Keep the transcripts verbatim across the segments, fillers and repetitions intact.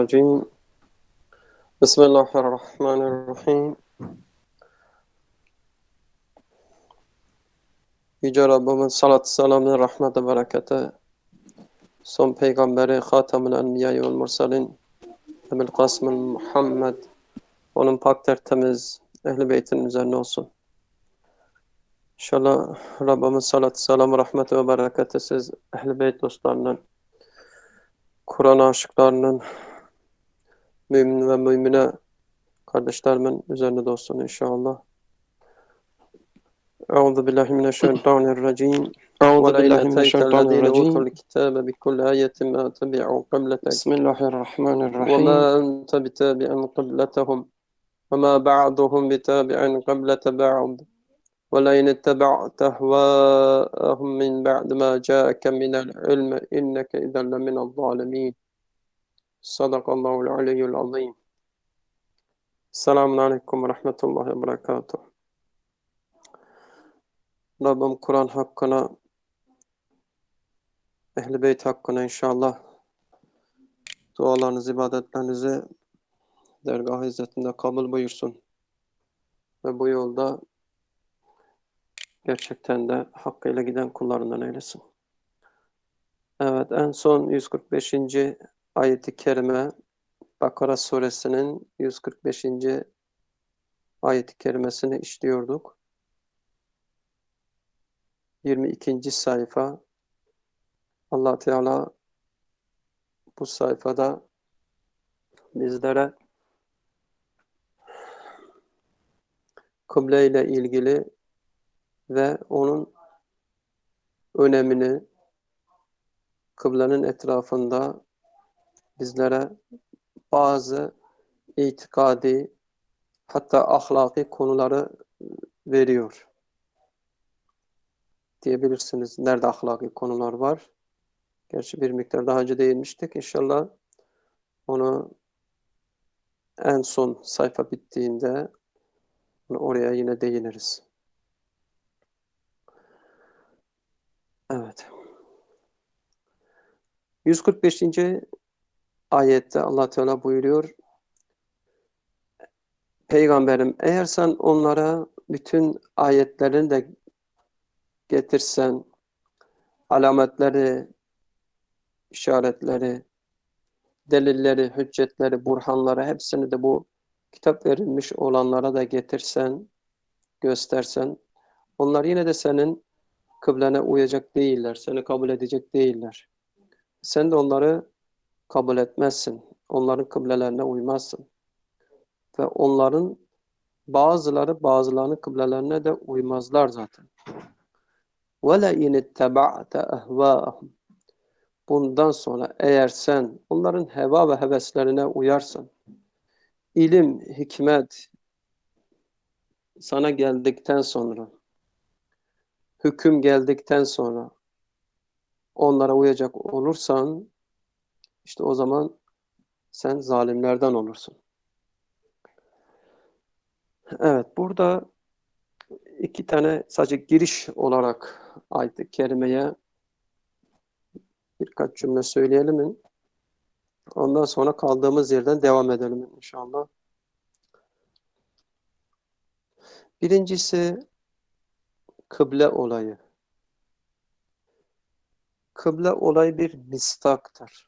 الرجيم بسم الله الرحمن الرحيم. Yüce Rabbimin salat selamı, rahmet ve bereketi son peygamberi Hatemül Enbiya ve Mursalin Ebil Kasım Muhammed, onun pak tertemiz ehl-i beytin üzerine olsun. İnşallah Rabbimin salat selamı, rahmet ve bereketi siz ehl-i beyt dostlarının, Kur'an aşıklarının, mümin ve mümine kardeşlerimin üzerine de olsun inşallah. Euzu billahi mineşşeytanirracim. أعوذ وَلَئِنْ بالله من أَتَيْتَ الشيطان الَّذِينَ أُوتُوا الرجيم الْكِتَابَ بِكُلِّ آيَةٍ مَا تَبِعُوا قِبْلَتَكَ بسم الله الرحمن وَمَا الرحيم أَنْتَ بِتَابِعٍ قِبْلَتَهُمْ وَمَا بَعْضُهُم بِتَابِعٍ قِبْلَةَ بَعْضٍ وَلَئِنِ اتَّبَعْتَ أَهْوَاءَهُم مِّن بَعْدِ مَا جَاءَكَ مِنَ الْعِلْمِ إِنَّكَ إِذًا لَّمِنَ الظَّالِمِينَ. Sadakallahul aliyyul azim. Selamun aleyküm ve rahmetullahi ve berekatuhu. Rabbim Kur'an hakkına, Ehl-i Beyt hakkına inşallah dualarınızı, ibadetlerinizi dergâh-ı izzetinde kabul buyursun. Ve bu yolda gerçekten de hakkıyla giden kullarından eylesin. Evet, en son yüz kırk beşinci ayeti kerime, Bakara suresinin yüz kırk beşinci ayeti kerimesini işliyorduk. yirmi ikinci sayfa. Allah Teala bu sayfada bizlere kıble ile ilgili ve onun önemini, kıblenin etrafında bizlere bazı itikadi, hatta ahlaki konuları veriyor diyebilirsiniz. Nerede ahlaki konular var? Gerçi bir miktar daha önce değinmiştik. İnşallah onu en son sayfa bittiğinde oraya yine değiniriz. Evet. yüz kırk beşinci ayette Allah Teala buyuruyor: Peygamberim, eğer sen onlara bütün ayetlerini de getirsen, alametleri, işaretleri, delilleri, hüccetleri, burhanları, hepsini de bu kitap verilmiş olanlara da getirsen, göstersen, onlar yine de senin kıblene uyacak değiller, seni kabul edecek değiller. Sen de onları kabul etmezsin, onların kıblelerine uymazsın. Ve onların bazıları bazılarının kıblelerine de uymazlar zaten. وَلَئِنِ اتَّبَعْتَ أَهْوَاءَهُمْ Bundan sonra eğer sen onların heva ve heveslerine uyarsan, ilim, hikmet sana geldikten sonra, hüküm geldikten sonra onlara uyacak olursan, işte o zaman sen zalimlerden olursun. Evet, burada iki tane sadece giriş olarak ayet-i kerimeye birkaç cümle söyleyelim. Ondan sonra kaldığımız yerden devam edelim inşallah. Birincisi kıble olayı. Kıble olayı bir mistaktır.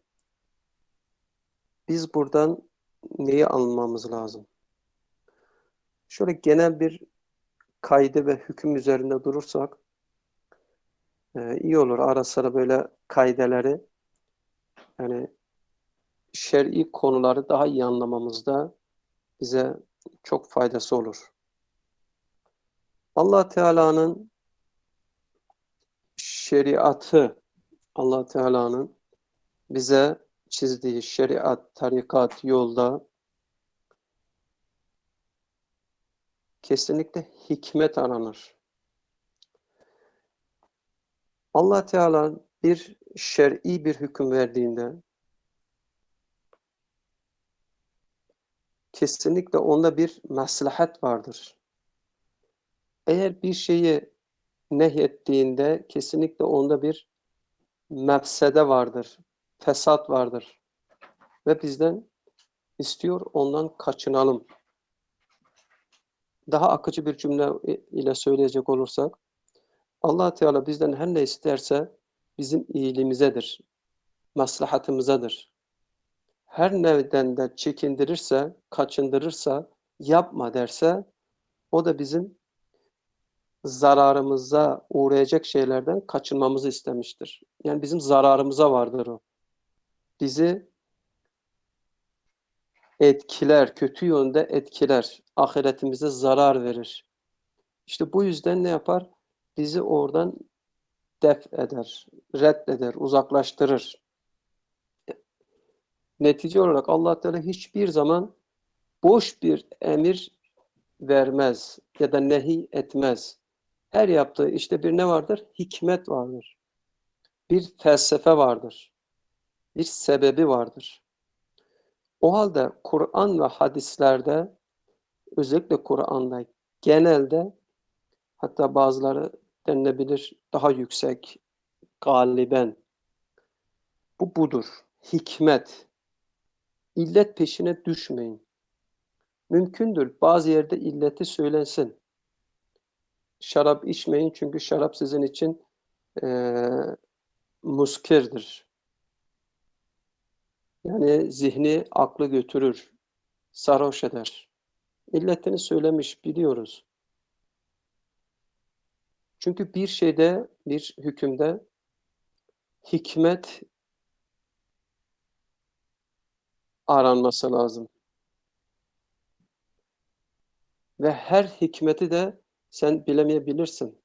Biz buradan neyi anlamamız lazım? Şöyle genel bir kaydı ve hüküm üzerinde durursak e, iyi olur. Ara sıra böyle kaideleri, yani şer'i konuları daha iyi anlamamızda bize çok faydası olur. Allah Teala'nın şeriatı, Allah Teala'nın bize çizdiği şeriat, tarikat, yolda kesinlikle hikmet aranır. Allah Teala bir şer'i bir hüküm verdiğinde kesinlikle onda bir maslahat vardır. Eğer bir şeyi nehyettiğinde kesinlikle onda bir mefsede vardır, fesat vardır. Ve bizden istiyor, ondan kaçınalım. Daha akıcı bir cümle ile söyleyecek olursak, Allah Teala bizden her ne isterse bizim iyiliğimizedir, maslahatımızadır. Her nereden de çekindirirse, kaçındırırsa, yapma derse, o da bizim zararımıza uğrayacak şeylerden kaçınmamızı istemiştir. Yani bizim zararımıza vardır o. Bizi etkiler, kötü yönde etkiler, ahiretimize zarar verir. İşte bu yüzden ne yapar? Bizi oradan def eder, reddeder, uzaklaştırır. Netice olarak Allah Teala hiçbir zaman boş bir emir vermez ya da nehi etmez. Her yaptığı işte bir ne vardır? Hikmet vardır. Bir felsefe vardır. Bir sebebi vardır. O halde Kur'an ve hadislerde, özellikle Kur'an'da genelde, hatta bazıları denilebilir daha yüksek, galiben bu budur. Hikmet. İllet peşine düşmeyin. Mümkündür bazı yerde illeti söylensin. Şarap içmeyin çünkü şarap sizin için e, muskirdir. Yani zihni, aklı götürür, sarhoş eder. İlletini söylemiş biliyoruz. Çünkü bir şeyde, bir hükümde hikmet aranması lazım. Ve her hikmeti de sen bilemeyebilirsin.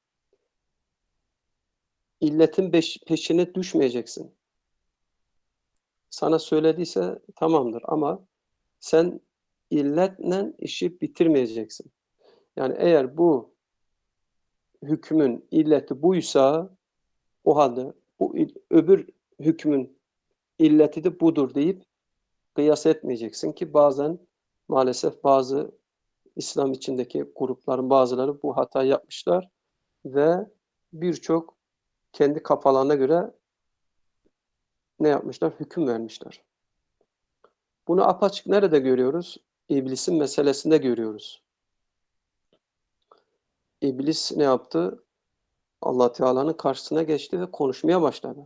İlletin peşine düşmeyeceksin. Sana söylediyse tamamdır ama sen illetle işi bitirmeyeceksin. Yani eğer bu hükmün illeti buysa o halde bu öbür hükmün illeti de budur deyip kıyas etmeyeceksin ki bazen maalesef bazı İslam içindeki grupların bazıları bu hatayı yapmışlar ve birçok kendi kafalarına göre ne yapmışlar? Hüküm vermişler. Bunu apaçık nerede görüyoruz? İblisin meselesinde görüyoruz. İblis ne yaptı? Allah Teala'nın karşısına geçti ve konuşmaya başladı.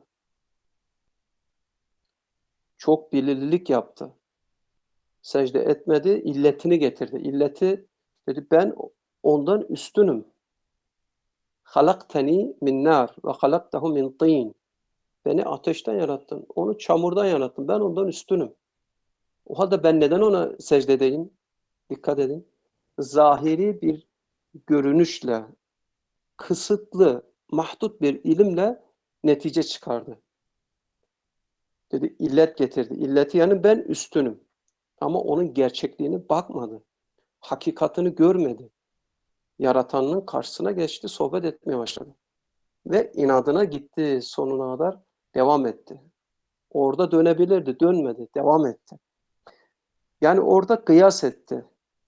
Çok bilirlilik yaptı. Secde etmedi, illetini getirdi. İlleti dedi ben ondan üstünüm. Halaktani min nar ve halaktahu min tin. Beni ateşten yarattın, onu çamurdan yarattın. Ben ondan üstünüm. O halde ben neden ona secde edeyim? Dikkat edin. Zahiri bir görünüşle, kısıtlı, mahdut bir ilimle netice çıkardı. Dedi illet getirdi. İlleti yani ben üstünüm. Ama onun gerçekliğini bakmadı. Hakikatini görmedi. Yaratanının karşısına geçti, sohbet etmeye başladı. Ve inadına gitti, sonuna kadar devam etti. Orada dönebilirdi, dönmedi, devam etti. Yani orada kıyas etti.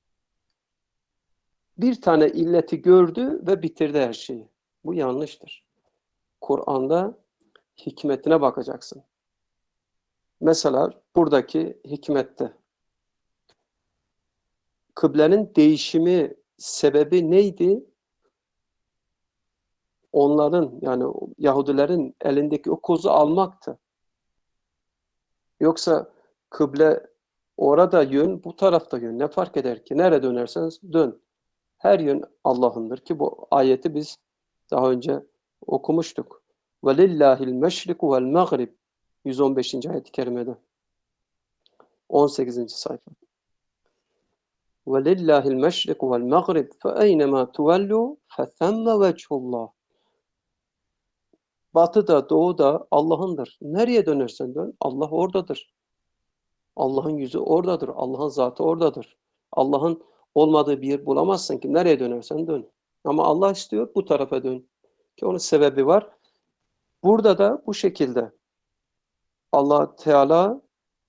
Bir tane illeti gördü ve bitirdi her şeyi. Bu yanlıştır. Kur'an'da hikmetine bakacaksın. Mesela buradaki hikmette kıblenin değişimi sebebi neydi? Onların yani Yahudilerin elindeki o kozu almaktı. Yoksa kıble orada yön, bu tarafta yön. Ne fark eder ki? Nereye dönerseniz dön. Her yön Allah'ındır ki bu ayeti biz daha önce okumuştuk. وَلِلَّهِ الْمَشْرِقُ وَالْمَغْرِبِ yüz on beşinci ayet-i kerimede. on sekizinci sayfa. وَلِلَّهِ الْمَشْرِقُ وَالْمَغْرِبِ فَاَيْنَمَا تُوَلُّوا فَثَمَّ وَجْهُ اللّٰهِ. Batı da doğu da Allah'ındır. Nereye dönersen dön Allah oradadır. Allah'ın yüzü oradadır. Allah'ın zatı oradadır. Allah'ın olmadığı bir yer bulamazsın ki nereye dönersen dön. Ama Allah istiyor bu tarafa dön. Ki onun sebebi var. Burada da bu şekilde Allah Teala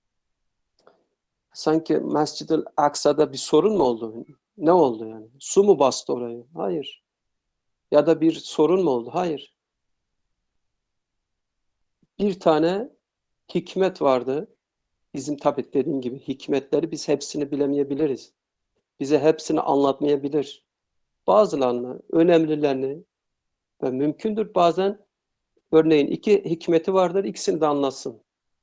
sanki Mescid-i Aksa'da bir sorun mu oldu? Ne oldu yani? Su mu bastı orayı? Hayır. Ya da bir sorun mu oldu? Hayır. Bir tane hikmet vardı. Bizim tabii dediğim gibi hikmetleri biz hepsini bilemeyebiliriz. Bize hepsini anlatmayabilir. Bazılarını, önemlilerini ve mümkündür bazen örneğin iki hikmeti vardır, ikisini de anlatsın.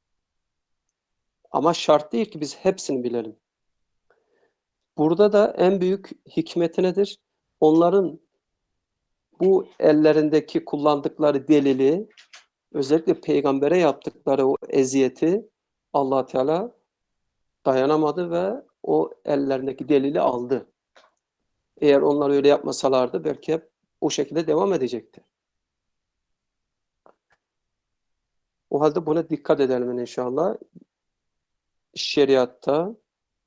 Ama şart değil ki biz hepsini bilelim. Burada da en büyük hikmeti nedir? Onların bu ellerindeki kullandıkları delili, özellikle peygambere yaptıkları o eziyeti Allah Teala dayanamadı ve o ellerindeki delili aldı. Eğer onlar öyle yapmasalardı belki hep o şekilde devam edecekti. O halde buna dikkat edelim inşallah. Şeriatta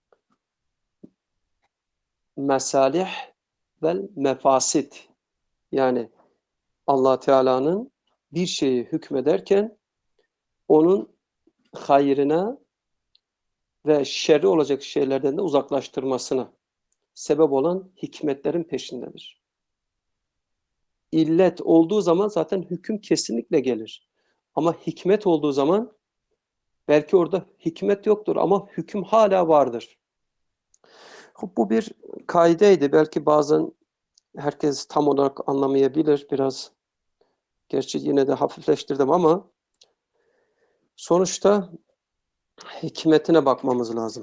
mesalih vel mefasit, yani Allah Teala'nın bir şeyi hükmederken onun hayrına ve şerri olacak şeylerden de uzaklaştırmasına sebep olan hikmetlerin peşindedir. İllet olduğu zaman zaten hüküm kesinlikle gelir. Ama hikmet olduğu zaman belki orada hikmet yoktur ama hüküm hala vardır. Bu bir kaideydi. Belki bazen herkes tam olarak anlamayabilir. Biraz, gerçi yine de hafifleştirdim ama sonuçta hikmetine bakmamız lazım.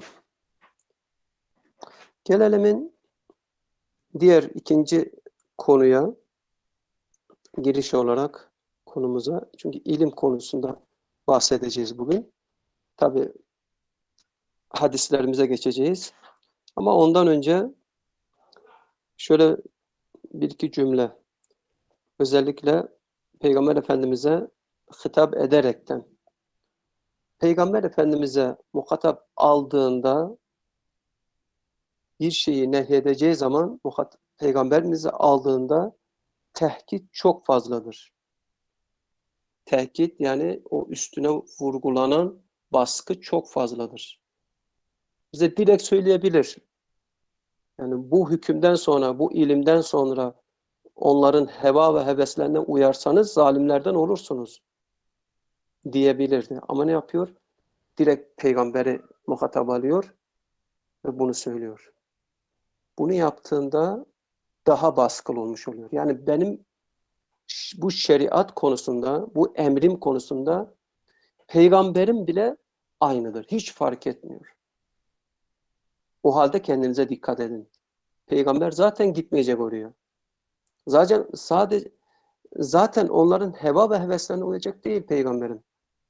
Gelelim diğer ikinci konuya, giriş olarak konumuza. Çünkü ilim konusunda bahsedeceğiz bugün. Tabii hadislerimize geçeceğiz. Ama ondan önce şöyle bir iki cümle, özellikle Peygamber Efendimiz'e hitap ederekten. Peygamber Efendimiz'e muhatap aldığında bir şeyi nehyedeceği zaman Peygamberimizi aldığında tehkit çok fazladır. Tehkit yani o üstüne vurgulanan baskı çok fazladır. Bize direkt söyleyebilir. Yani bu hükümden sonra, bu ilimden sonra onların heva ve heveslerine uyarsanız zalimlerden olursunuz diyebilirdi. Ama ne yapıyor? Direkt peygamberi muhatap alıyor ve bunu söylüyor. Bunu yaptığında daha baskılı olmuş oluyor. Yani benim bu şeriat konusunda, bu emrim konusunda peygamberim bile aynıdır. Hiç fark etmiyor. O halde kendinize dikkat edin. Peygamber zaten gitmeyecek oraya. Zaten sadece zaten onların heva ve heveslerine uyacak değil peygamberin.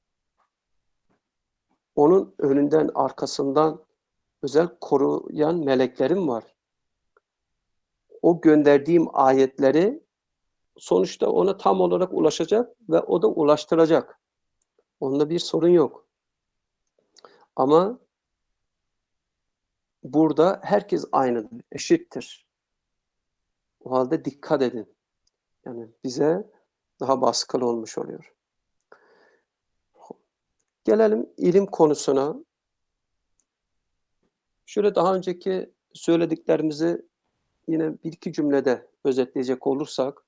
Onun önünden, arkasından özel koruyan meleklerim var. O gönderdiğim ayetleri sonuçta ona tam olarak ulaşacak ve o da ulaştıracak. Onda bir sorun yok. Ama burada herkes aynıdır, eşittir. O halde dikkat edin. Yani bize daha baskılı olmuş oluyor. Gelelim ilim konusuna. Şöyle daha önceki söylediklerimizi yine bir iki cümlede özetleyecek olursak,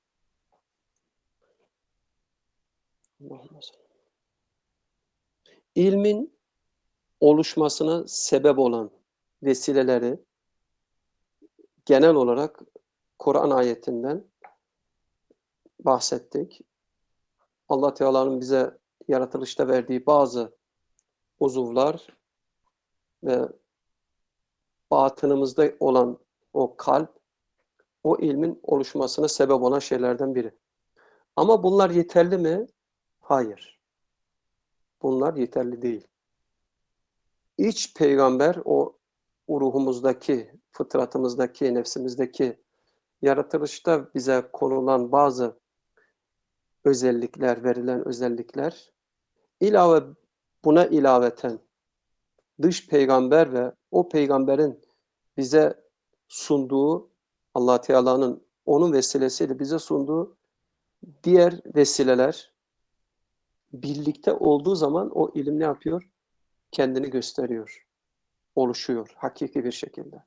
ilmin oluşmasına sebep olan vesileleri genel olarak Kur'an ayetinden bahsettik. Allah Teala'nın bize yaratılışta verdiği bazı uzuvlar ve batınımızda olan o kalp, o ilmin oluşmasına sebep olan şeylerden biri. Ama bunlar yeterli mi? Hayır. Bunlar yeterli değil. İç peygamber o ruhumuzdaki, fıtratımızdaki, nefsimizdeki yaratılışta bize konulan bazı özellikler, verilen özellikler, ilave buna ilaveten dış peygamber ve o peygamberin bize sunduğu, Allah Teala'nın onun vesilesiyle bize sunduğu diğer vesileler birlikte olduğu zaman o ilim ne yapıyor? Kendini gösteriyor, oluşuyor hakiki bir şekilde.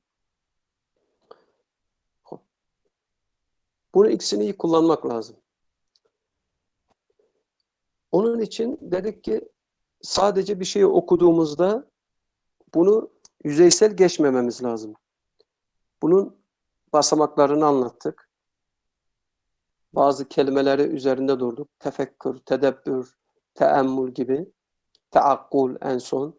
Bunu ikisini iyi kullanmak lazım. Onun için dedik ki sadece bir şeyi okuduğumuzda bunu yüzeysel geçmememiz lazım. Bunun basamaklarını anlattık. Bazı kelimeleri üzerinde durduk. Tefekkür, tedebbür, teemmül gibi. Teakkul en son.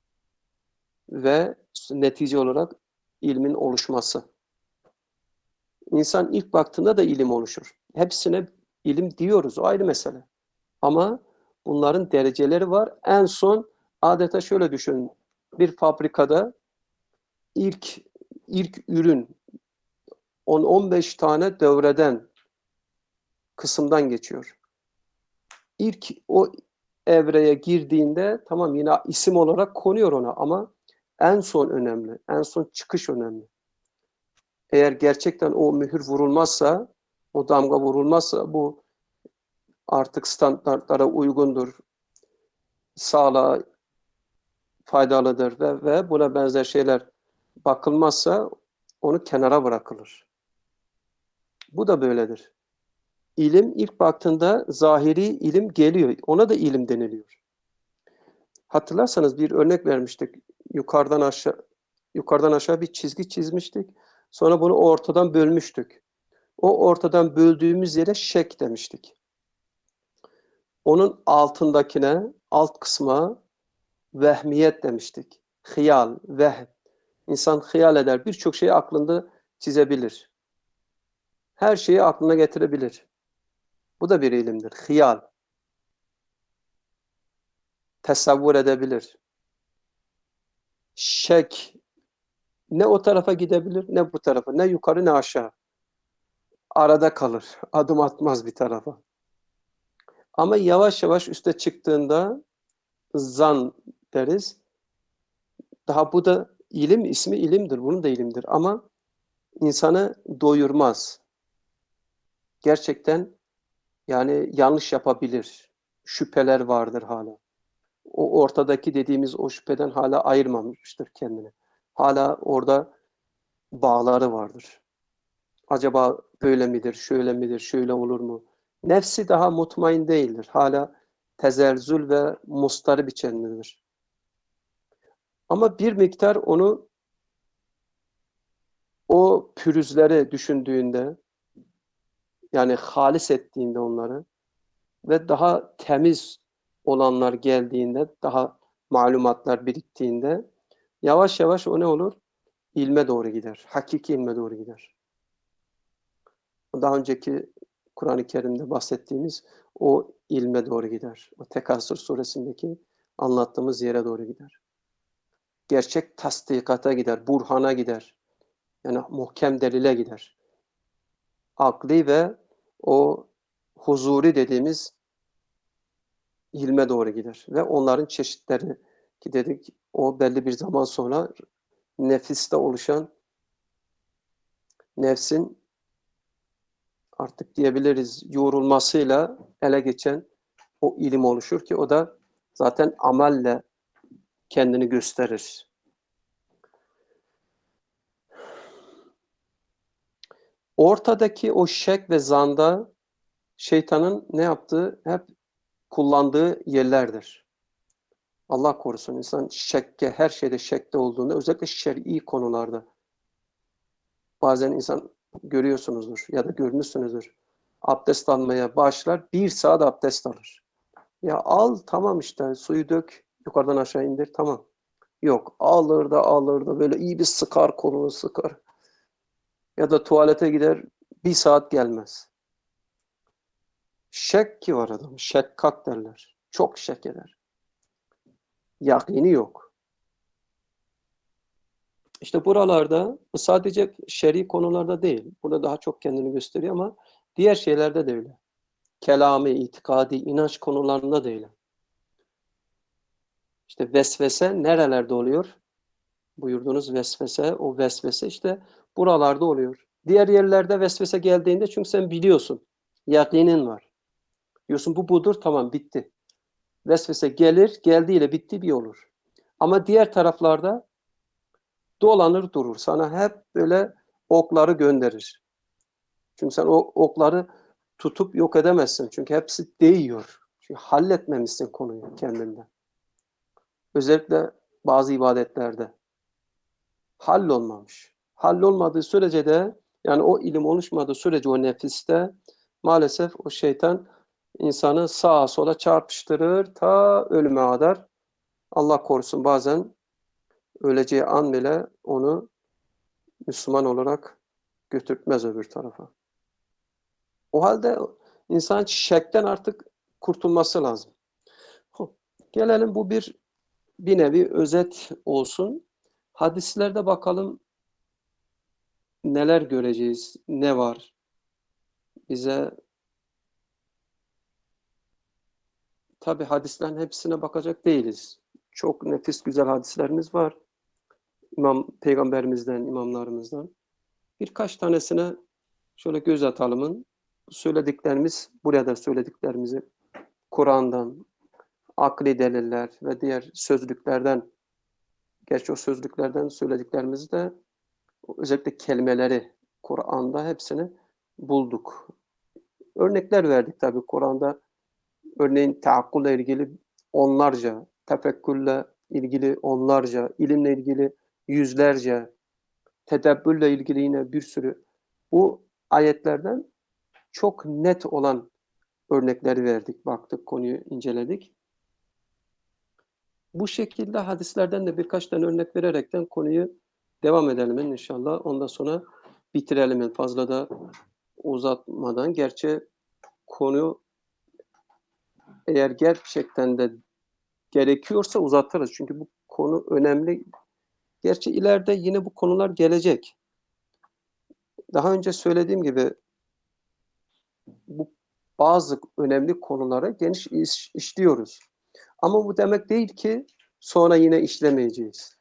Ve netice olarak ilmin oluşması. İnsan ilk baktığında da ilim oluşur. Hepsine ilim diyoruz. O ayrı mesele. Ama bunların dereceleri var. En son adeta şöyle düşünün. Bir fabrikada ilk ilk ürün on on beş tane devreden kısımdan geçiyor. İlk o evreye girdiğinde tamam yine isim olarak konuyor ona ama en son önemli. En son çıkış önemli. Eğer gerçekten o mühür vurulmazsa, o damga vurulmazsa bu artık standartlara uygundur, sağlığa faydalıdır ve, ve buna benzer şeyler bakılmazsa onu kenara bırakılır. Bu da böyledir. İlim ilk baktığında zahiri ilim geliyor. Ona da ilim deniliyor. Hatırlarsanız bir örnek vermiştik. Yukarıdan aşağı yukarıdan aşağı bir çizgi çizmiştik. Sonra bunu ortadan bölmüştük. O ortadan böldüğümüz yere şek demiştik. Onun altındakine, alt kısma vehmiyet demiştik. Hıyal, vehm. İnsan hıyal eder. Birçok şeyi aklında çizebilir. Her şeyi aklına getirebilir. Bu da bir ilimdir. Hıyal. Tesavvur edebilir. Şek. Ne o tarafa gidebilir, ne bu tarafa. Ne yukarı, ne aşağı. Arada kalır. Adım atmaz bir tarafa. Ama yavaş yavaş üste çıktığında zan deriz. Daha bu da ilim, ismi ilimdir. Bunun da ilimdir. Ama insanı doyurmaz. Gerçekten yani yanlış yapabilir. Şüpheler vardır hala. O ortadaki dediğimiz o şüpheden hala ayırmamıştır kendini. Hala orada bağları vardır. Acaba böyle midir, şöyle midir, şöyle olur mu? Nefsi daha mutmain değildir. Hala tezelzül ve mustarip içindedir. Ama bir miktar onu o pürüzleri düşündüğünde yani halis ettiğinde onları ve daha temiz olanlar geldiğinde, daha malumatlar biriktiğinde yavaş yavaş o ne olur? İlme doğru gider. Hakiki ilme doğru gider. Daha önceki Kur'an-ı Kerim'de bahsettiğimiz o ilme doğru gider. O Tekasür suresindeki anlattığımız yere doğru gider. Gerçek tasdikata gider, burhana gider. Yani muhkem delile gider. Akli ve o huzuri dediğimiz ilme doğru gider. Ve onların çeşitleri ki dedik o belli bir zaman sonra nefiste oluşan nefsin artık diyebiliriz yoğrulmasıyla ele geçen o ilim oluşur ki o da zaten amelle kendini gösterir. Ortadaki o şek ve zanda şeytanın ne yaptığı hep kullandığı yerlerdir. Allah korusun insan şekke, her şeyde şekte olduğunda özellikle şer'i konularda bazen insan görüyorsunuzdur ya da görmüşsünüzdür. Abdest almaya başlar, bir saat abdest alır. Ya al tamam işte suyu dök, yukarıdan aşağı indir tamam. Yok alır da alır da böyle iyi bir sıkar kolunu sıkar. Ya da tuvalete gider bir saat gelmez. Şek ki var adam, şekkak derler. Çok şek eder. Yakini yok. İşte buralarda sadece şer'i konularda değil. Burada daha çok kendini gösteriyor ama diğer şeylerde de öyle. Kelami, itikadi, inanç konularında da öyle. İşte vesvese nerelerde oluyor? Buyurduğunuz vesvese, o vesvese işte buralarda oluyor. Diğer yerlerde vesvese geldiğinde çünkü sen biliyorsun. Yakinin var. Diyorsun bu budur tamam bitti. Vesvese gelir, geldiğiyle bitti bir olur. Ama diğer taraflarda dolanır durur. Sana hep böyle okları gönderir. Çünkü sen o okları tutup yok edemezsin. Çünkü hepsi değiyor. Çünkü halletmemişsin konuyu kendinde. Özellikle bazı ibadetlerde. Hallolmamış. Hallolmadığı sürece de, yani o ilim oluşmadığı sürece o nefiste maalesef o şeytan insanı sağa sola çarpıştırır ta ölüme kadar. Allah korusun, bazen öleceği an bile onu Müslüman olarak götürtmez öbür tarafa. O halde insan şekten artık kurtulması lazım. Gelelim, bu bir bir nevi özet olsun. Hadislerde bakalım neler göreceğiz, ne var bize. Tabi hadislerin hepsine bakacak değiliz. Çok nefis güzel hadislerimiz var. İmam peygamberimizden, imamlarımızdan. Birkaç tanesine şöyle göz atalımın. Söylediklerimiz, burada söylediklerimizi Kur'an'dan, akli deliller ve diğer sözlüklerden, gerçi o sözlüklerden söylediklerimizi de, özellikle kelimeleri Kur'an'da hepsini bulduk. Örnekler verdik tabii Kur'an'da. Örneğin teakkulle ilgili onlarca, tefekkürle ilgili onlarca, ilimle ilgili yüzlerce, tedebbürle ilgili yine bir sürü. Bu ayetlerden çok net olan örnekleri verdik, baktık, konuyu inceledik. Bu şekilde hadislerden de birkaç tane örnek vererekten konuyu devam edelim inşallah. Ondan sonra bitirelim, fazla da uzatmadan. Gerçi konu eğer gerçekten de gerekiyorsa uzatırız. Çünkü bu konu önemli. Gerçi ileride yine bu konular gelecek. Daha önce söylediğim gibi bu bazı önemli konulara geniş iş, işliyoruz. Ama bu demek değil ki sonra yine işlemeyeceğiz.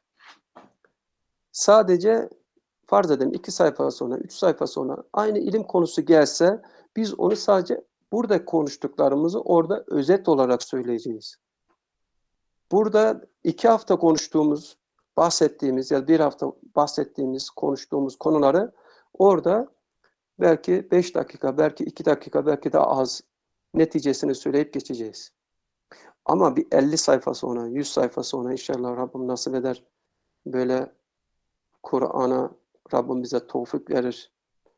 Sadece farz edelim iki sayfa sonra, üç sayfa sonra aynı ilim konusu gelse biz onu sadece burada konuştuklarımızı orada özet olarak söyleyeceğiz. Burada iki hafta konuştuğumuz, bahsettiğimiz ya bir hafta bahsettiğimiz, konuştuğumuz konuları orada belki beş dakika, belki iki dakika, belki daha az neticesini söyleyip geçeceğiz. Ama bir elli sayfa sonra, yüz sayfa sonra inşallah Rabbim nasip eder, böyle Kur'an'a Rabbim bize tevfik verir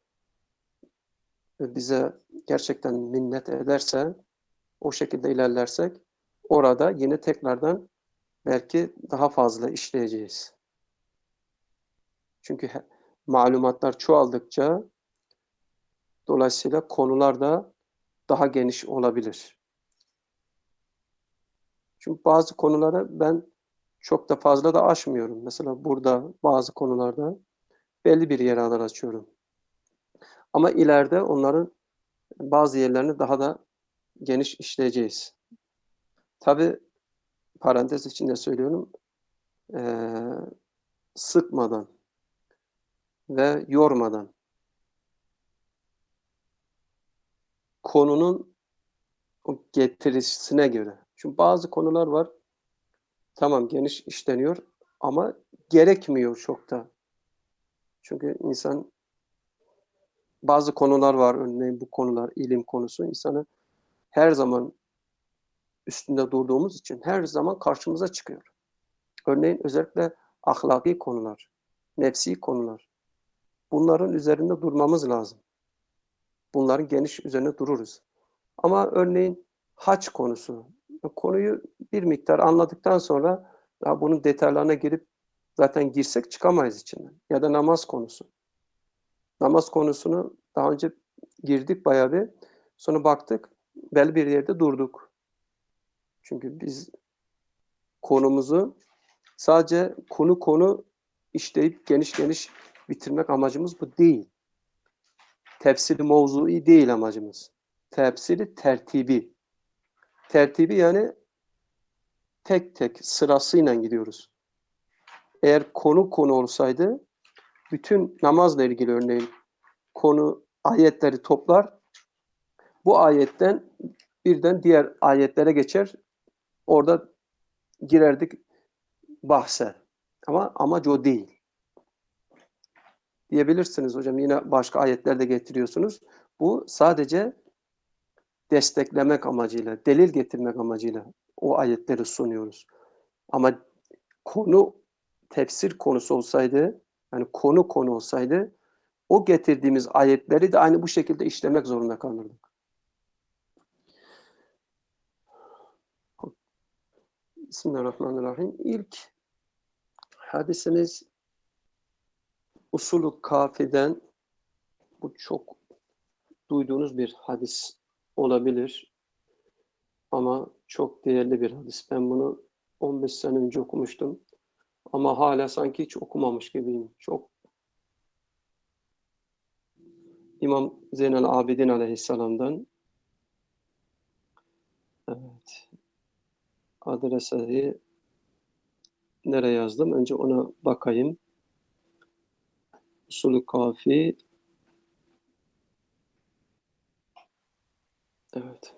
ve bize gerçekten minnet ederse, o şekilde ilerlersek orada yine tekrardan belki daha fazla işleyeceğiz. Çünkü malumatlar çoğaldıkça dolayısıyla konular da daha geniş olabilir. Çünkü bazı konuları ben çok da fazla da aşmıyorum. Mesela burada bazı konularda belli bir yer alır açıyorum. Ama ileride onların bazı yerlerini daha da geniş işleyeceğiz. Tabii parantez içinde söylüyorum, ee, sıkmadan ve yormadan, konunun o getirisine göre. Çünkü bazı konular var, tamam geniş işleniyor ama gerekmiyor çok da. Çünkü insan, bazı konular var, örneğin bu konular, ilim konusu, insanı her zaman üstünde durduğumuz için her zaman karşımıza çıkıyor. Örneğin özellikle ahlaki konular, nefsi konular. Bunların üzerinde durmamız lazım. Bunların geniş üzerine dururuz. Ama örneğin hac konusu, konuyu bir miktar anladıktan sonra ya bunun detaylarına girip zaten girsek çıkamayız içinden. Ya da namaz konusu. Namaz konusunu daha önce girdik bayağı bir. Sonra baktık, belli bir yerde durduk. Çünkü biz konumuzu sadece konu konu işleyip geniş geniş bitirmek amacımız bu değil. Tefsiri mevzui değil amacımız. Tefsiri tertibi. Tertibi yani tek tek sırasıyla gidiyoruz. Eğer konu konu olsaydı bütün namazla ilgili örneğin konu ayetleri toplar, bu ayetten birden diğer ayetlere geçer, orada girerdik bahse. Ama amaç o değil. Diyebilirsiniz hocam, yine başka ayetler de getiriyorsunuz. Bu sadece desteklemek amacıyla, delil getirmek amacıyla o ayetleri sunuyoruz. Ama konu tefsir konusu olsaydı, yani konu konu olsaydı, o getirdiğimiz ayetleri de aynı bu şekilde işlemek zorunda kalırdık. Bismillahirrahmanirrahim. İlk hadisimiz Usulü Kafi'den, bu çok duyduğunuz bir hadis olabilir ama çok değerli bir hadis. Ben bunu on beş sene önce okumuştum ama hala sanki hiç okumamış gibiyim. Çok İmam Zeynel Abidin Aleyhisselam'dan. Evet. Adresi nereye yazdım? Önce ona bakayım. Usulü Kafi. Evet.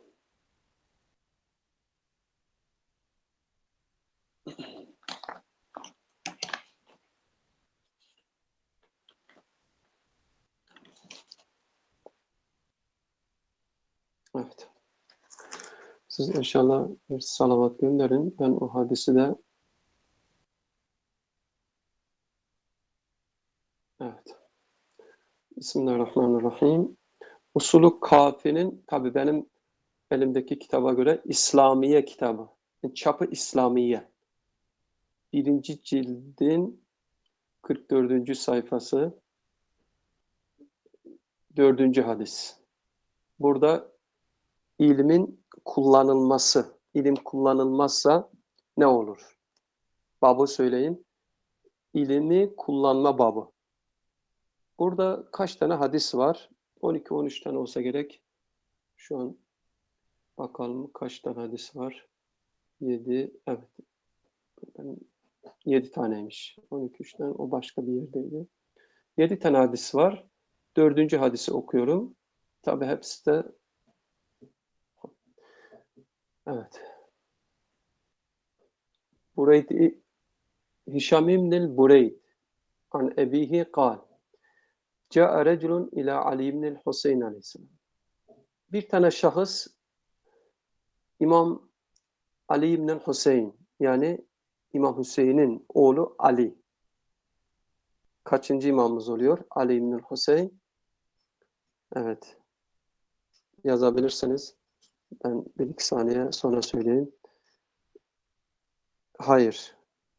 Evet. Siz inşallah bir salavat gönderin. Ben o hadisi de evet. Bismillahirrahmanirrahim. Usulü Kafi'nin, tabi benim elimdeki kitaba göre İslamiye kitabı. Yani çapı İslamiye. Birinci cildin kırk dördüncü sayfası, dördüncü hadis. Burada ilmin kullanılması, ilim kullanılmazsa ne olur? Babı söyleyeyim. İlmi kullanma babı. Burada kaç tane hadis var? on iki on üç tane olsa gerek. Şu an bakalım kaç tane hadis var? yedi, evet. yedi taneymiş. on iki üçten o başka bir yerdeydi. yedi tane hadis var. Dördüncü hadisi okuyorum. Tabi hepsi de evet. Bureyd Hişam ibn Bureyd an ebihi kal. Câ'a reculun ila Ali ibn Hüseyin aleyhisselam. Bir tane şahıs İmam Ali ibn Hüseyin, yani İmam Hüseyin'in oğlu Ali. Kaçıncı imamımız oluyor? Ali ibn Hüseyin. Evet. Yazabilirsiniz. Ben bir iki saniye sonra söyleyeyim. Hayır.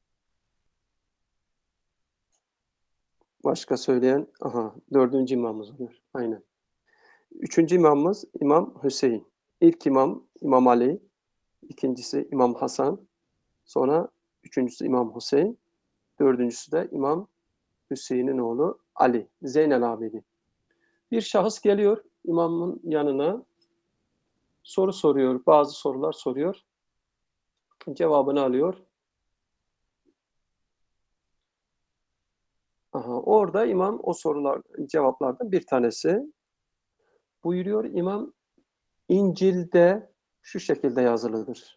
Başka söyleyen, aha, dördüncü imamımız oluyor. Aynen. Üçüncü imamımız İmam Hüseyin. İlk imam İmam Ali, ikincisi İmam Hasan, sonra üçüncüsü İmam Hüseyin, dördüncüsü de İmam Hüseyin'in oğlu Ali, Zeynel Abidin. Bir şahıs geliyor imamın yanına, soru soruyor, bazı sorular soruyor, cevabını alıyor. Aha, orada imam o sorular, cevaplardan bir tanesi buyuruyor. İmam, İncil'de şu şekilde yazılıdır.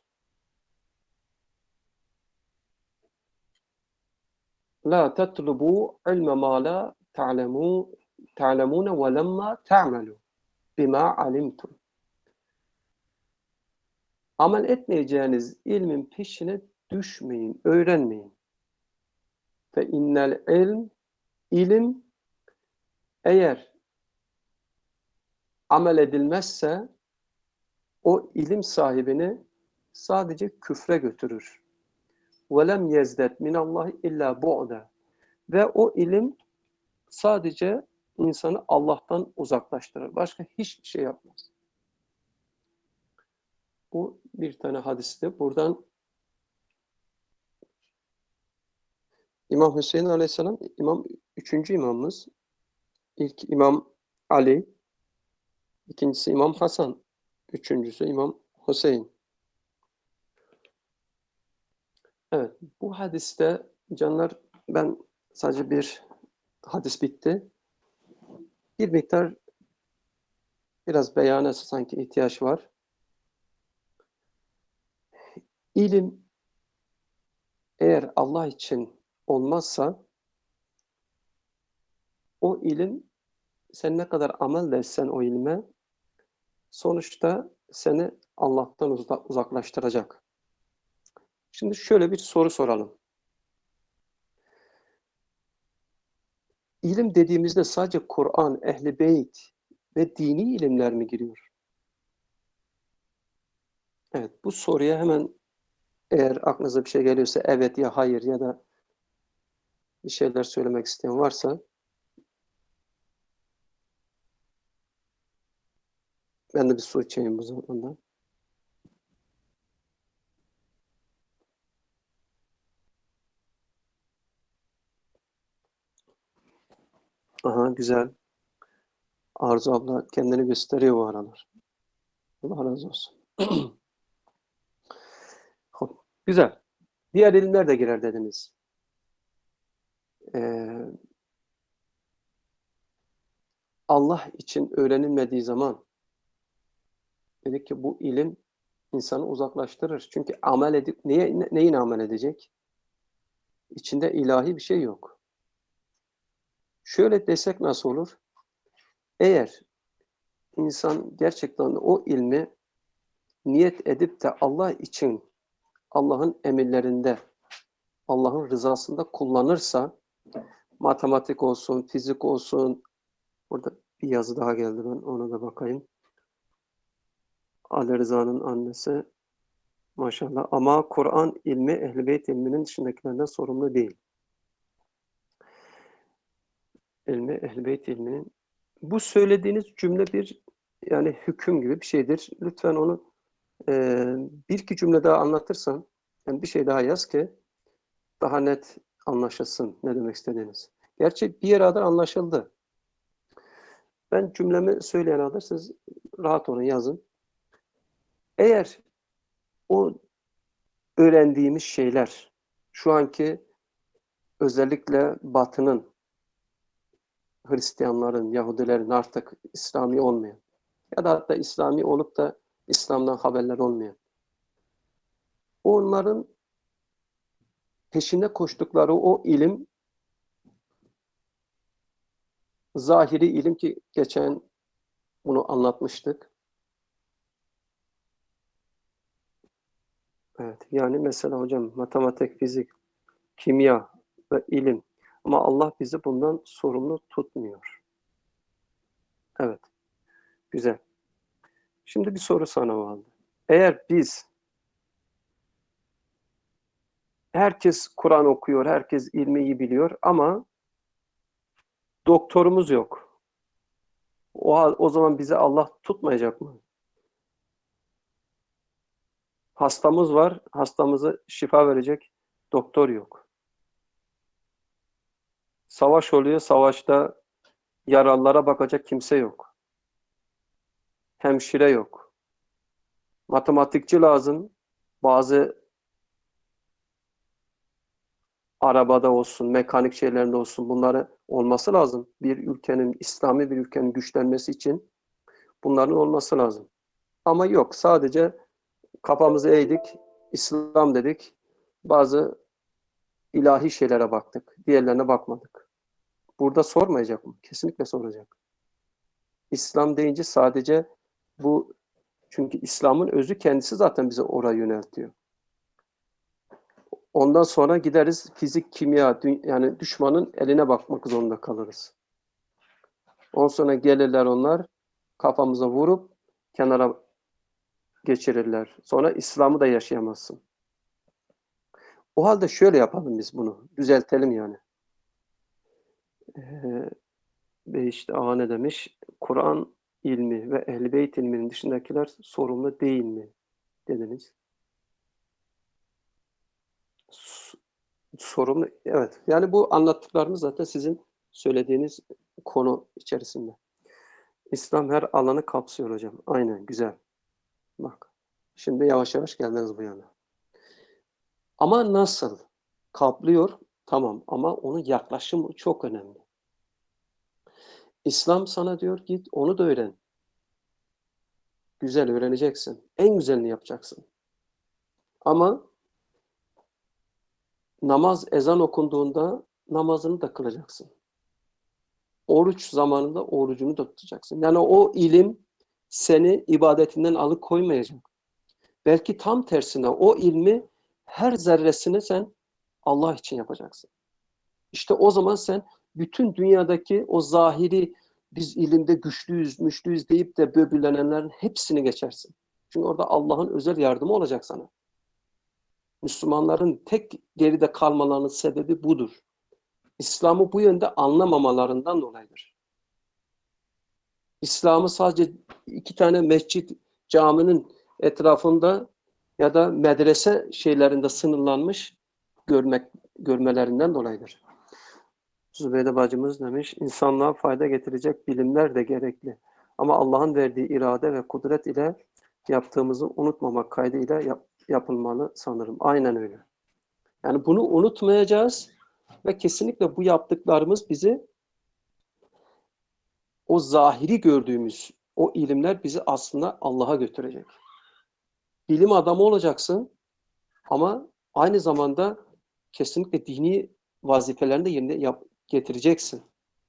La tetlubu ilme ma la ta'lemu ta'lemune ve lemma ta'melu bima alimtum. Amel etmeyeceğiniz ilmin peşine düşmeyin, öğrenmeyin. Fe innel ilm, ilim eğer amel edilmezse o ilim sahibini sadece küfre götürür. وَلَمْ يَزْدَدْ مِنَ اللّٰهِ اِلَّا بُعْدًا. Ve o ilim sadece insanı Allah'tan uzaklaştırır. Başka hiçbir şey yapmaz. Bu bir tane hadisti. Buradan İmam Hüseyin Aleyhisselam, imam, üçüncü imamımız. İlk İmam Ali, ikincisi İmam Hasan, üçüncüsü İmam Hüseyin. Evet, bu hadiste canlar, ben sadece bir hadis bitti. Bir miktar biraz beyana sanki ihtiyaç var. İlim eğer Allah için olmazsa o ilim, sen ne kadar amel de etsen o ilme, sonuçta seni Allah'tan uzaklaştıracak. Şimdi şöyle bir soru soralım. ilim dediğimizde sadece Kur'an, Ehl-i Beyt ve dini ilimler mi giriyor? Evet, bu soruya hemen eğer aklınıza bir şey geliyorsa evet ya hayır ya da bir şeyler söylemek isteyen varsa ben de bir su içeyim bu zamanda. Aha, güzel. Arzu abla kendini gösteriyor bu aralar. Allah razı olsun. Hop, güzel. Diğer ilimler de girer dediniz. Ee, Allah için öğrenilmediği zaman dedik ki bu ilim insanı uzaklaştırır. Çünkü amel edip neye, ne, neyin amel edecek? İçinde ilahi bir şey yok. Şöyle desek nasıl olur? Eğer insan gerçekten o ilmi niyet edip de Allah için Allah'ın emirlerinde, Allah'ın rızasında kullanırsa matematik olsun, fizik olsun, burada bir yazı daha geldi, ben ona da bakayım. Ali Rıza'nın annesi maşallah, ama Kur'an ilmi Ehl-i Beyt ilminin dışındakilerden sorumlu değil. İlmi Ehl-i Beyt ilminin, bu söylediğiniz cümle bir yani hüküm gibi bir şeydir. Lütfen onu e, bir iki cümle daha anlatırsan, yani bir şey daha yaz ki daha net anlaşılsın ne demek istediğiniz. Gerçi bir yere kadar anlaşıldı. Ben cümlemi söyleyen kadar siz rahat olun, yazın. Eğer o öğrendiğimiz şeyler şu anki özellikle Batı'nın, Hristiyanların, Yahudilerin artık İslami olmayan ya da hatta İslami olup da İslam'dan haberler olmayan, onların peşinde koştukları o ilim, zahiri ilim ki geçen bunu anlatmıştık. Evet, yani mesela hocam matematik, fizik, kimya ve ilim, ama Allah bizi bundan sorumlu tutmuyor. Evet, güzel. Şimdi bir soru sana vardı. Eğer biz, herkes Kur'an okuyor, herkes ilmi iyi biliyor ama doktorumuz yok. O, o zaman bizi Allah tutmayacak mı? Hastamız var, hastamıza şifa verecek doktor yok. Savaş oluyor, savaşta yaralılara bakacak kimse yok. Hemşire yok. Matematikçi lazım. Bazı arabada olsun, mekanik şeylerinde olsun, bunları olması lazım. Bir ülkenin, İslami bir ülkenin güçlenmesi için bunların olması lazım. Ama yok, sadece kafamızı eğdik, İslam dedik, bazı ilahi şeylere baktık, diğerlerine bakmadık. Burada sormayacak mı? Kesinlikle soracak. İslam deyince sadece bu, çünkü İslam'ın özü kendisi zaten bizi oraya yöneltiyor. Ondan sonra gideriz fizik, kimya, yani düşmanın eline bakmak zorunda kalırız. Ondan sonra gelirler onlar, kafamıza vurup kenara geçirirler. Sonra İslam'ı da yaşayamazsın. O halde şöyle yapalım biz bunu, düzeltelim yani. Ee, ve işte ağa ne demiş? Kur'an ilmi ve Ehl-i Beyt ilminin dışındakiler sorumlu değil mi dediniz. Sorumlu, evet. Yani bu anlattıklarımız zaten sizin söylediğiniz konu içerisinde. İslam her alanı kapsıyor hocam. Aynen, güzel. Bak, şimdi yavaş yavaş geldiniz bu yana. Ama nasıl? Kaplıyor, tamam, ama onun yaklaşımı çok önemli. İslam sana diyor git onu da öğren. Güzel öğreneceksin. En güzelini yapacaksın. Ama namaz ezan okunduğunda namazını da kılacaksın. Oruç zamanında orucunu da tutacaksın. Yani o ilim seni ibadetinden alıkoymayacak. Belki tam tersine o ilmi her zerresini sen Allah için yapacaksın. İşte o zaman sen bütün dünyadaki o zahiri biz ilimde güçlüyüz, müşlüyüz deyip de böbürlenenlerin hepsini geçersin. Çünkü orada Allah'ın özel yardımı olacak sana. Müslümanların tek geride kalmalarının sebebi budur. İslam'ı bu yönde anlamamalarından dolayıdır. İslam'ı sadece iki tane mescit, caminin etrafında ya da medrese şeylerinde sınırlanmış görmek görmelerinden dolayıdır. Zübeyde bacımız demiş, insanlığa fayda getirecek bilimler de gerekli. Ama Allah'ın verdiği irade ve kudret ile yaptığımızı unutmamak kaydıyla yap, yapılmalı sanırım. Aynen öyle. Yani bunu unutmayacağız ve kesinlikle bu yaptıklarımız bizi o zahiri gördüğümüz o ilimler bizi aslında Allah'a götürecek. Bilim adamı olacaksın ama aynı zamanda kesinlikle dini vazifelerini de yerine yap, getireceksin.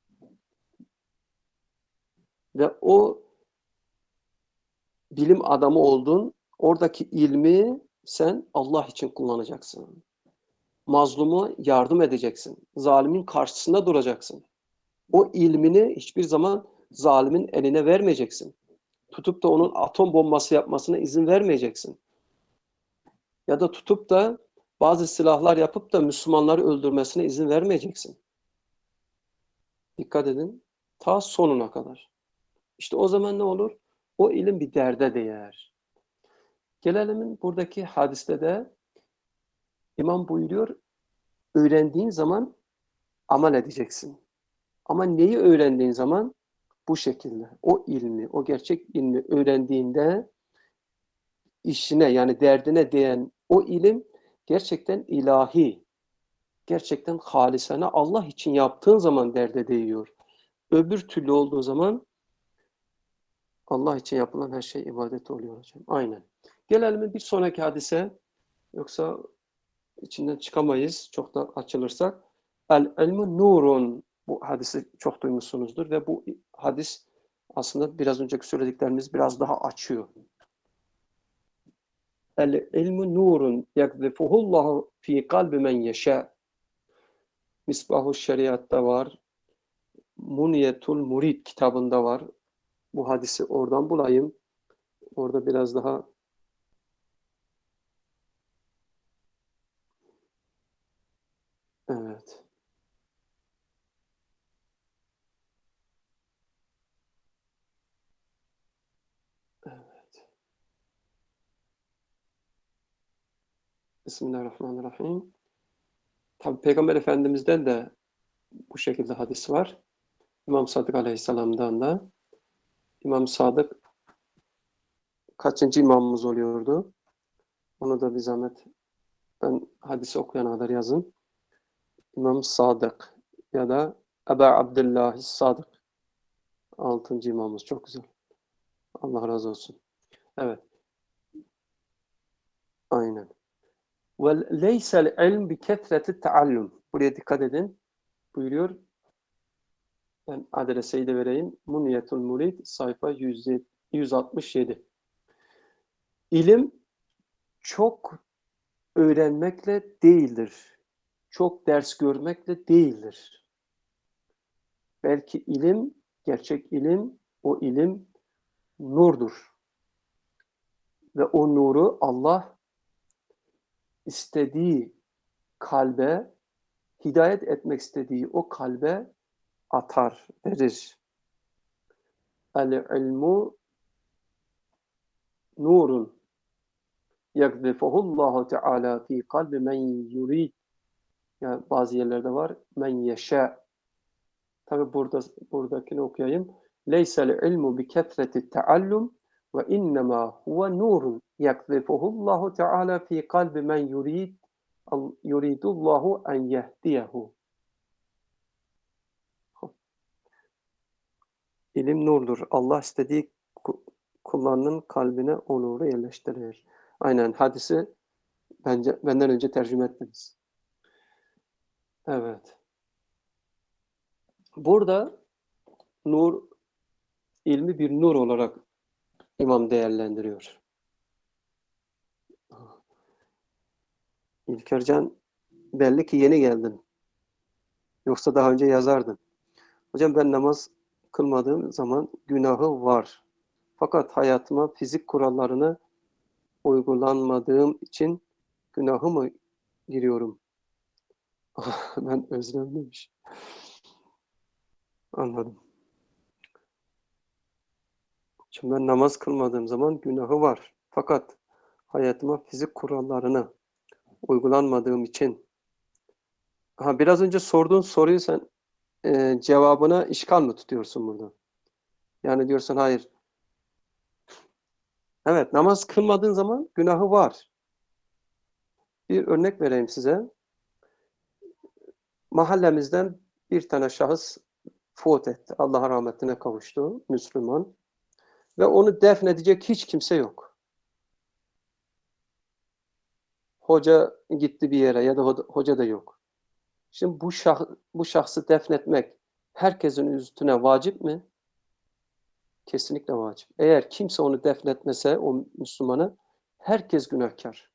Ve o bilim adamı oldun, oradaki ilmi sen Allah için kullanacaksın. Mazlumu yardım edeceksin. Zalimin karşısında duracaksın. O ilmini hiçbir zaman zalimin eline vermeyeceksin. Tutup da onun atom bombası yapmasına izin vermeyeceksin. Ya da tutup da bazı silahlar yapıp da Müslümanları öldürmesine izin vermeyeceksin. Dikkat edin. Ta sonuna kadar. İşte o zaman ne olur? O ilim bir derde değer. Gelelim buradaki hadiste de İmam buyuruyor, öğrendiğin zaman amel edeceksin. Ama neyi öğrendiğin zaman? Bu şekilde. O ilmi, o gerçek ilmi öğrendiğinde işine yani derdine değen o ilim gerçekten ilahi, gerçekten halisane Allah için yaptığın zaman derde değiyor. Öbür türlü olduğu zaman Allah için yapılan her şey ibadet oluyor hocam. Aynen. Gelelim bir sonraki hadise. Yoksa içinden çıkamayız. Çok da açılırsak. El-ilmu nurun. Bu hadisi çok duymuşsunuzdur ve bu hadis aslında biraz önceki söylediklerimiz biraz daha açıyor. El-ilmu nurun yakzifuhullahu fi kalbi men yeşâ. Misbah-ı Şeriat'ta var. Muniyetul Murid kitabında var. Bu hadisi oradan bulayım. Orada biraz daha evet. Evet. Bismillahirrahmanirrahim. Tabi Peygamber Efendimiz'den de bu şekilde hadis var. İmam Sadık Aleyhisselam'dan da. İmam Sadık kaçıncı imamımız oluyordu? Onu da bir zahmet ben hadisi okuyana kadar yazın. İmam Sadık ya da Ebu Abdullah Sadık. Altıncı imamımız. Çok güzel. Allah razı olsun. Evet. Aynen. Ve leysel ilm bi kethreti taallum. Buraya dikkat edin. Buyuruyor. Ben adreseyi de vereyim. Muniyetul Murid sayfa yüz altmış yedi. İlim çok öğrenmekle değildir. Çok ders görmekle değildir. Belki ilim, gerçek ilim, o ilim nurdur. Ve o nuru Allah istediği kalbe, hidayet etmek istediği o kalbe atar, verir. El-ilmu nurun yakzifuhullahu teala fi kalbi men yurid. Yani bazı yerlerde var. Men yeşâ. Tabi burada, buradakini okuyayım. Leysel ilmu bi kethreti taallum ve innema huve nurun yakzifuhullahu teala fi kalbi men yurid yuridullahu en yehdiyehu. İlim nurdur. Allah istediği kullarının kalbine o nuru yerleştirir. Aynen hadisi bence benden önce tercüme ettiniz. Evet. Burada nur ilmi bir nur olarak İmam değerlendiriyor. İlkercan belli ki yeni geldin. Yoksa daha önce yazardım. Hocam ben namaz kılmadığım zaman günahı var. Fakat hayatıma fizik kurallarını uygulanmadığım için günahı mı giriyorum? Ben Özlem demiş. Anladım. Şimdi ben namaz kılmadığım zaman günahı var. Fakat hayatıma fizik kurallarını uygulanmadığım için. Ha, biraz önce sorduğun soruyu sen e, cevabına işgal mı tutuyorsun burada? Yani diyorsun hayır. Evet, namaz kılmadığın zaman günahı var. Bir örnek vereyim size. Mahallemizden bir tane şahıs fut etti. Allah'a rahmetine kavuştu. Müslüman. Ve onu defnedecek hiç kimse yok. Hoca gitti bir yere ya da hoca da yok. Şimdi bu, şah, bu şahsı defnetmek herkesin üstüne vacip mi? Kesinlikle vacip. Eğer kimse onu defnetmese, o Müslümanı, herkes günahkar.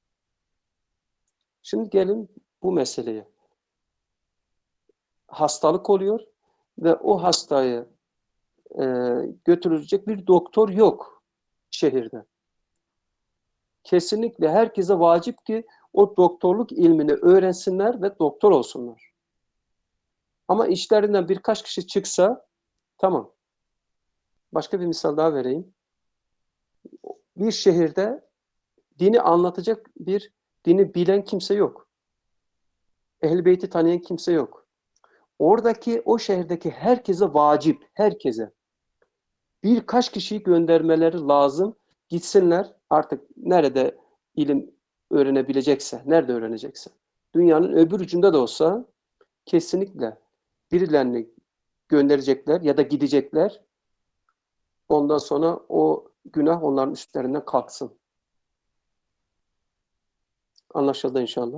Şimdi gelin bu meseleye. Hastalık oluyor ve o hastayı e, götürecek bir doktor yok şehirde. Kesinlikle herkese vacip ki o doktorluk ilmini öğrensinler ve doktor olsunlar. Ama işlerinden birkaç kişi çıksa tamam. Başka bir misal daha vereyim. Bir şehirde dini anlatacak bir, dini bilen kimse yok. Ehl-i Beyt'i tanıyan kimse yok. Oradaki, o şehirdeki herkese vacip, herkese. Birkaç kişiyi göndermeleri lazım. Gitsinler artık nerede ilim öğrenebilecekse, nerede öğrenecekse. Dünyanın öbür ucunda da olsa kesinlikle birilerini gönderecekler ya da gidecekler. Ondan sonra o günah onların üstlerinden kalksın. Anlaşıldı inşallah.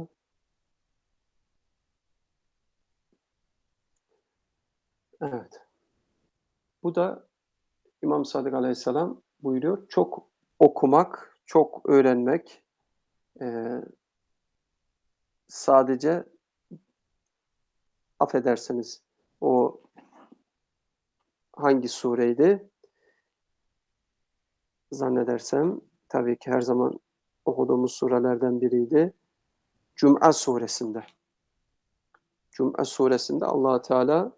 Evet. Bu da İmam Sadık Aleyhisselam buyuruyor. Çok okumak, çok öğrenmek, e, sadece affedersiniz o hangi sureydi? Zannedersem tabii ki her zaman okuduğumuz surelerden biriydi. Cuma suresinde. Cuma suresinde Allah Teala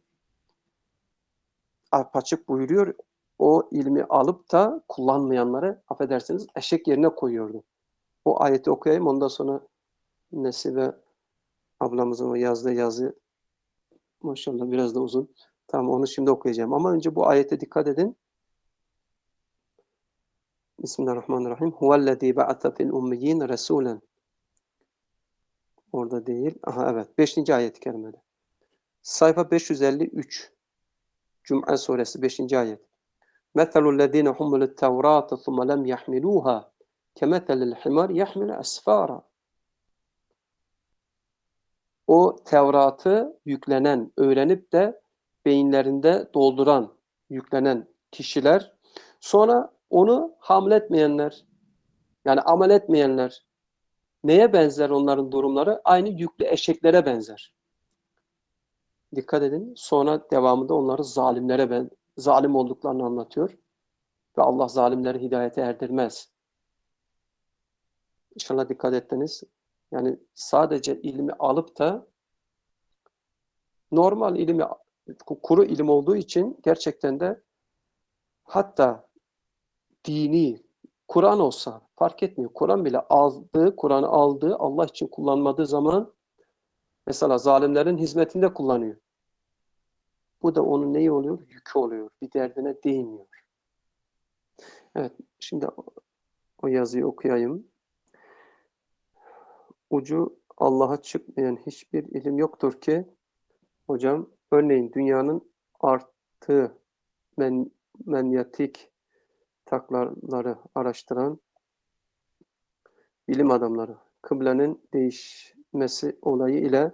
apaçık buyuruyor. O ilmi alıp da kullanmayanları affedersiniz eşek yerine koyuyordu. O ayeti okuyayım ondan sonra Nesibe ablamızın o yazdığı yazı maşallah biraz da uzun. Tamam onu şimdi okuyacağım ama önce bu ayete dikkat edin. Bismillahirrahmanirrahim. Huvellezî ba'ate fil ummiyyin resûlen. Orada değil. Aha evet. Beşinci ayet-i kerimede. Sayfa beş yüz elli üç. Cuma suresi beşinci ayet. Methelullezîne hummulut tevrâte thumme lem yahmilûhâ kemethelil himar yahmilu esfâra. O Tevrat'ı yüklenen, öğrenip de beyinlerinde dolduran, yüklenen kişiler, sonra onu hamletmeyenler, yani amel etmeyenler, neye benzer onların durumları? Aynı yüklü eşeklere benzer. Dikkat edin, sonra devamında onları zalimlere ben, zalim olduklarını anlatıyor. Ve Allah zalimleri hidayete erdirmez. İnşallah dikkat ettiniz. Yani sadece ilmi alıp da normal ilmi, kuru ilim olduğu için gerçekten de hatta dini, Kur'an olsa fark etmiyor. Kur'an bile aldığı, Kur'an'ı aldığı, Allah için kullanmadığı zaman mesela zalimlerin hizmetinde kullanıyor. Bu da onun neyi oluyor? Yükü oluyor. Bir derdine değmiyor. Evet, şimdi o yazıyı okuyayım. Ucu Allah'a çıkmayan hiçbir ilim yoktur ki hocam, örneğin dünyanın artı men, manyetik taklarları araştıran bilim adamları kıblenin değişmesi olayı ile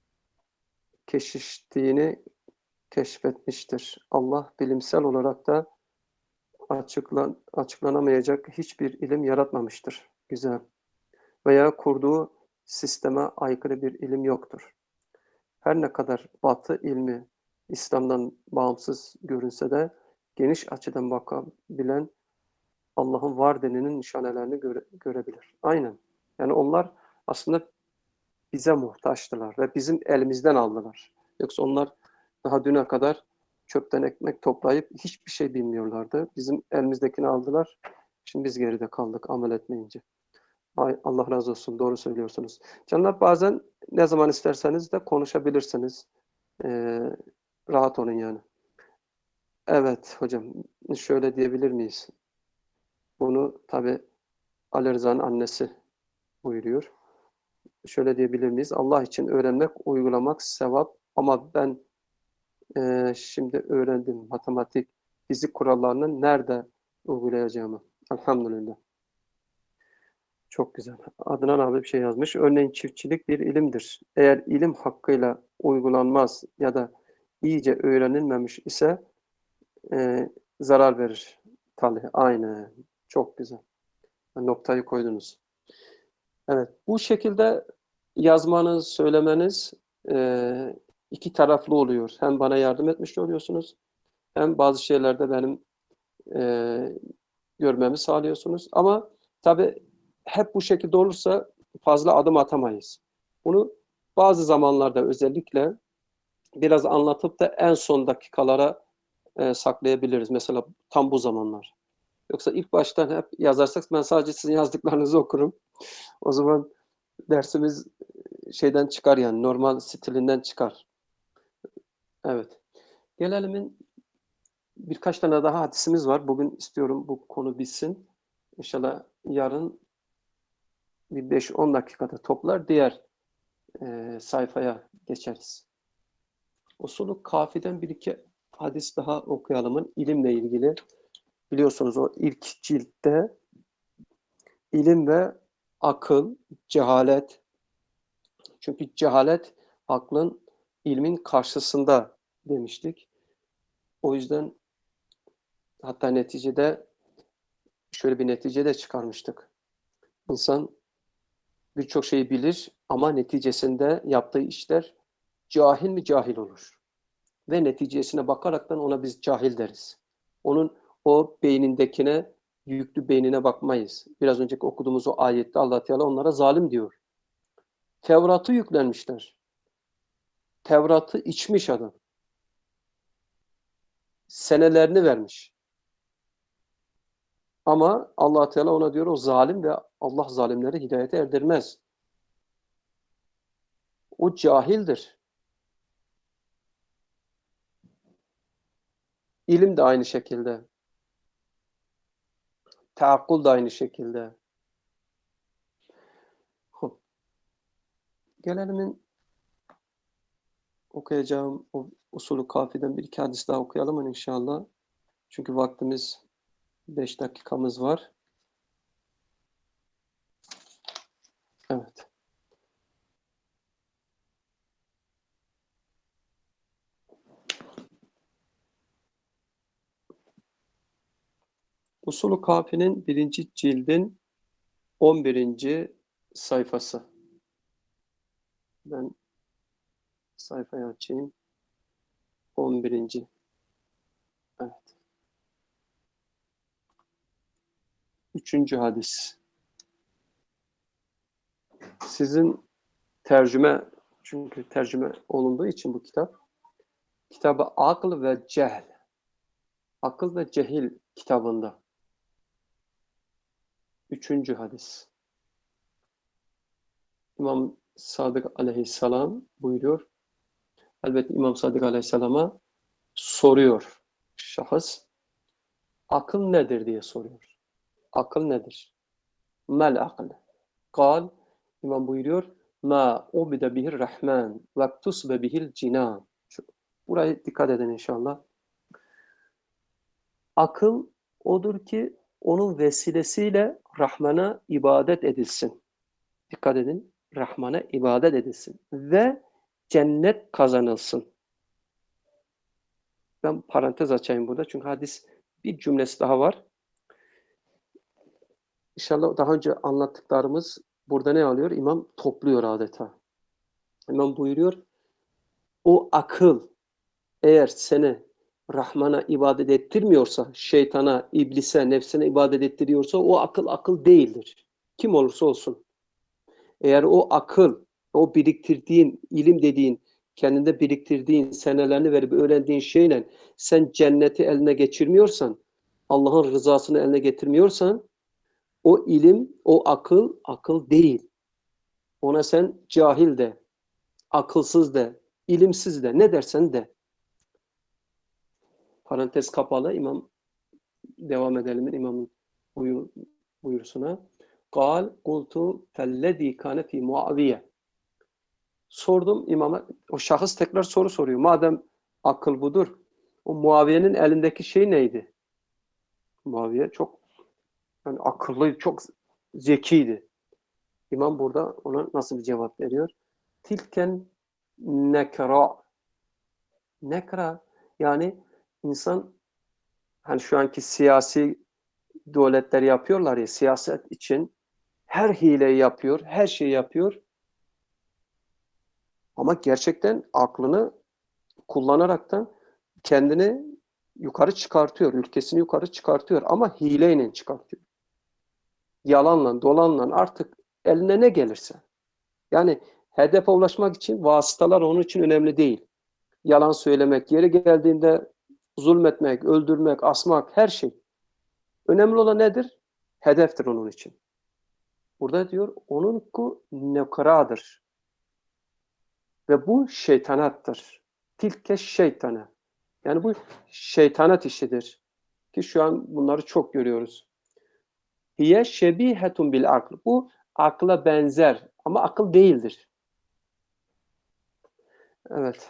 keşiştiğini keşfetmiştir. Allah bilimsel olarak da açıklan, açıklanamayacak hiçbir ilim yaratmamıştır. Güzel. Veya kurduğu sisteme aykırı bir ilim yoktur. Her ne kadar Batı ilmi İslam'dan bağımsız görünse de geniş açıdan bakabilen Allah'ın var deninin nişanelerini göre, görebilir. Aynen. Yani onlar aslında bize muhtaçtılar ve bizim elimizden aldılar. Yoksa onlar daha düne kadar çöpten ekmek toplayıp hiçbir şey bilmiyorlardı. Bizim elimizdekini aldılar. Şimdi biz geride kaldık amel etmeyince. Ay, Allah razı olsun. Doğru söylüyorsunuz. Canlar, bazen ne zaman isterseniz de konuşabilirsiniz. Ee, rahat olun yani. Evet hocam. Şöyle diyebilir miyiz? Bunu tabii Ali Rıza'nın annesi buyuruyor. Şöyle diyebilir miyiz? Allah için öğrenmek, uygulamak sevap, ama ben e, şimdi öğrendim matematik, fizik kurallarını nerede uygulayacağımı. Elhamdülillah. Çok güzel. Adnan abi bir şey yazmış. Örneğin çiftçilik bir ilimdir. Eğer ilim hakkıyla uygulanmaz ya da iyice öğrenilmemiş ise e, zarar verir. Tabii, aynen. Çok güzel. Noktayı koydunuz. Evet, bu şekilde yazmanız, söylemeniz e, iki taraflı oluyor. Hem bana yardım etmiş oluyorsunuz, hem bazı şeylerde benim e, görmemi sağlıyorsunuz. Ama tabii hep bu şekilde olursa fazla adım atamayız. Bunu bazı zamanlarda özellikle biraz anlatıp da en son dakikalara e, saklayabiliriz. Mesela tam bu zamanlar. Yoksa ilk baştan hep yazarsak ben sadece sizin yazdıklarınızı okurum. O zaman dersimiz şeyden çıkar, yani normal stilinden çıkar. Evet. Gelelim'in birkaç tane daha hadisimiz var. Bugün istiyorum bu konu bitsin. İnşallah yarın bir beş on dakikada toplar diğer e, sayfaya geçeriz. Usulü Kafi'den bir iki hadis daha okuyalımın ilimle ilgili. Biliyorsunuz o ilk ciltte ilim ve akıl, cehalet. Çünkü cehalet aklın, ilmin karşısında demiştik. O yüzden hatta neticede şöyle bir netice de çıkarmıştık. İnsan birçok şeyi bilir ama neticesinde yaptığı işler cahil mi cahil olur. Ve neticesine bakaraktan ona biz cahil deriz. Onun o beynindekine, yüklü beynine bakmayız. Biraz önceki okuduğumuz o ayette Allah Teala onlara zalim diyor. Tevrat'ı yüklenmişler. Tevrat'ı içmiş adam. Senelerini vermiş. Ama Allah Teala ona diyor o zalim ve Allah zalimleri hidayete erdirmez. O cahildir. İlim de aynı şekilde. Taakkul da aynı şekilde. Hop. Gelelim okuyacağım o usulü kafiden bir iki hadis daha okuyalım inşallah. Çünkü vaktimiz beş dakikamız var. Evet. Usulü Kafi'nin birinci cildin on birinci sayfası. Ben sayfayı açayım. on birinci. Evet. Üçüncü hadis. Sizin tercüme, çünkü tercüme olunduğu için bu kitap, kitabı Akıl ve Cehl, Akıl ve Cehil kitabında. Üçüncü hadis. İmam Sadık Aleyhisselam buyuruyor. Elbette İmam Sadık Aleyhisselam'a soruyor şahıs. Akıl nedir diye soruyor. Akıl nedir? Mel akıl. Kal, İmam buyuruyor. Ma ubide bihir rahman ve tusbe bihil cinan. Buraya dikkat edin inşallah. Akıl odur ki onun vesilesiyle Rahman'a ibadet edilsin. Dikkat edin. Rahman'a ibadet edilsin. Ve cennet kazanılsın. Ben parantez açayım burada. Çünkü hadis bir cümlesi daha var. İnşallah daha önce anlattıklarımız burada ne alıyor? İmam topluyor adeta. İmam buyuruyor. O akıl eğer seni Rahman'a ibadet ettirmiyorsa, şeytana, iblise, nefsine ibadet ettiriyorsa o akıl akıl değildir. Kim olursa olsun. Eğer o akıl, o biriktirdiğin, ilim dediğin, kendinde biriktirdiğin, senelerini verip öğrendiğin şeyle sen cenneti eline geçirmiyorsan, Allah'ın rızasını eline getirmiyorsan, o ilim, o akıl, akıl değil. Ona sen cahil de, akılsız de, ilimsiz de, ne dersen de. Parantez kapalı, İmam devam edelim imamın buyur, buyurusuna. Kal kultu fellezî kâne fî Muaviye. Sordum imama, o şahıs tekrar soru soruyor. Madem akıl budur, o Muaviye'nin elindeki şey neydi? Muaviye çok yani akıllı, çok zekiydi. İmam burada ona nasıl bir cevap veriyor? Tilken nekra. Nekra yani insan hani şu anki siyasi devletler yapıyorlar ya siyaset için her hileyi yapıyor, her şeyi yapıyor. Ama gerçekten aklını kullanaraktan kendini yukarı çıkartıyor, ülkesini yukarı çıkartıyor ama hileyle çıkartıyor. Yalanla, dolanla artık eline ne gelirse. Yani hedefe ulaşmak için vasıtalar onun için önemli değil. Yalan söylemek, yeri geldiğinde zulmetmek, öldürmek, asmak her şey. Önemli olan nedir? Hedeftir onun için. Burada diyor onunku nekradır. Ve bu şeytanattır. Tilke şeytana. Yani bu şeytanat işidir. Ki şu an bunları çok görüyoruz. Hiye şebihetun bil akl. Bu akla benzer ama akıl değildir. Evet.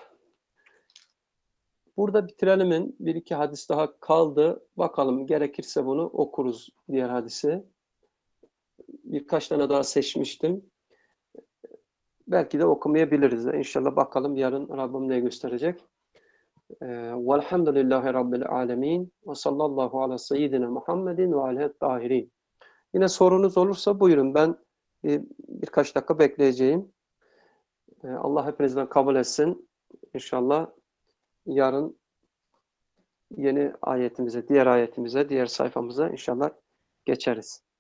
Burada bitirelim. Bir iki hadis daha kaldı. Bakalım gerekirse bunu okuruz diğer hadisi. Birkaç tane daha seçmiştim. Belki de okumayabiliriz. İnşallah bakalım yarın Rabbim ne gösterecek. Velhamdülillahi Rabbil alemin ve sallallahu ala seyyidina Muhammedin ve aleyhi tahirin. Yine sorunuz olursa buyurun. Ben bir, birkaç dakika bekleyeceğim. Allah hepinizden kabul etsin. İnşallah yarın yeni ayetimize, diğer ayetimize, diğer sayfamıza inşallah geçeriz.